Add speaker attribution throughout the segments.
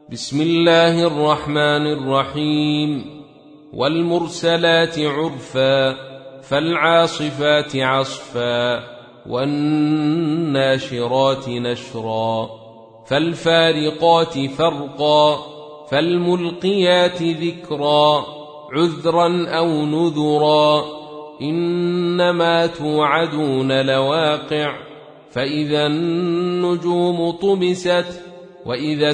Speaker 1: بسم الله الرحمن الرحيم. والمرسلات عرفا فالعاصفات عصفا والناشرات نشرا فالفارقات فرقا فالملقيات ذكرا عذرا أو نذرا إنما توعدون لواقع فإذا النجوم طمست وإذا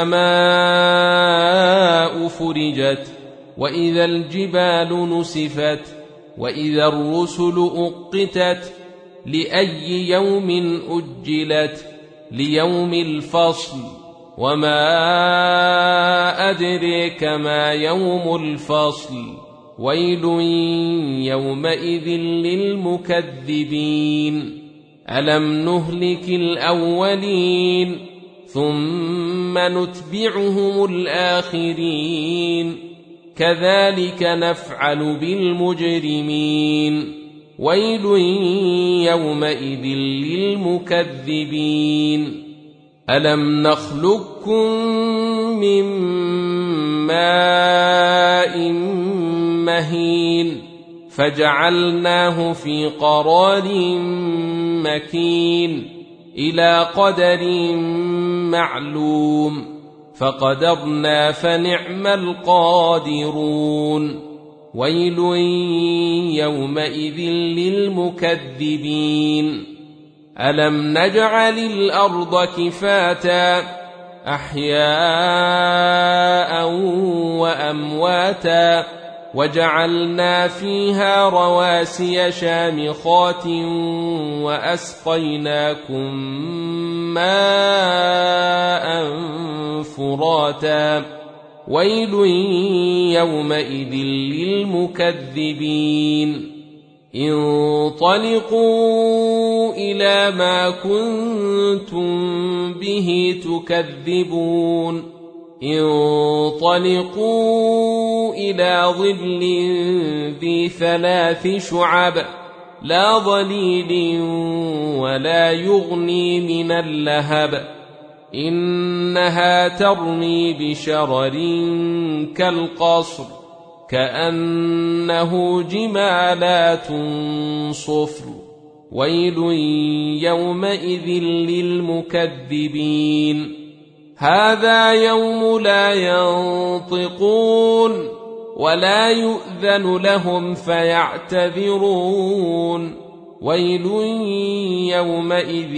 Speaker 1: السماء فرجت وإذا الجبال نسفت وإذا الرسل أقتت لأي يوم أجلت ليوم الفصل وما أدريك ما يوم الفصل ويل يومئذ للمكذبين ألم نهلك الأولين ثم نتبعهم الآخرين كذلك نفعل بالمجرمين ويل يومئذ للمكذبين ألم نخلقكم من ماء مهين فجعلناه في قرار مكين إلى قدر معلوم فقدرنا فنعم القادرون ويل يومئذ للمكذبين ألم نجعل الأرض كفاتا أحياء وأمواتا وجعلنا فيها رواسي شامخات وأسقيناكم ماء فراتا ويل يومئذ للمكذبين انطلقوا إلى ما كنتم به تكذبون انطلقوا إلى ظل ذي 3 شعب لا ظليل ولا يغني من اللهب إنها ترمي بشرر كالقصر كأنه جمالات صفر ويل يومئذ للمكذبين هذا يوم لا ينطقون ولا يؤذن لهم فيعتذرون ويل يومئذ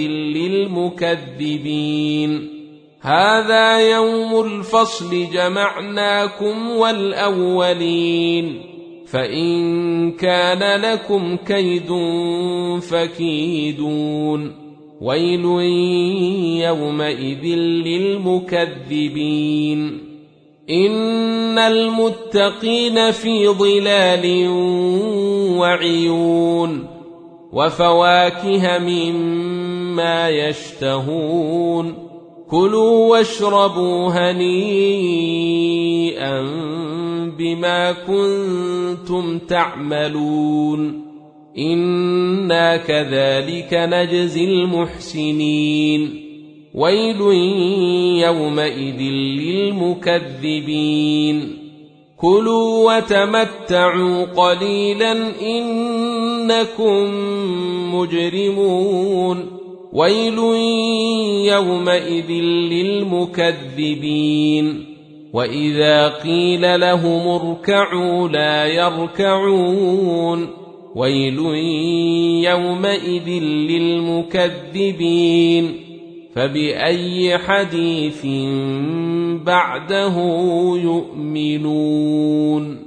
Speaker 1: للمكذبين هذا يوم الفصل جمعناكم والأولين فإن كان لكم كيد فكيدون ويل يومئذ للمكذبين إن المتقين في ظلال وعيون وفواكه مما يشتهون كلوا واشربوا هنيئا بما كنتم تعملون إنا كذلك نجزي المحسنين ويل يومئذ للمكذبين كلوا وتمتعوا قليلا إنكم مجرمون ويل يومئذ للمكذبين وإذا قيل لهم اركعوا لا يركعون ويل يومئذ للمكذبين فبأي حديث بعده يؤمنون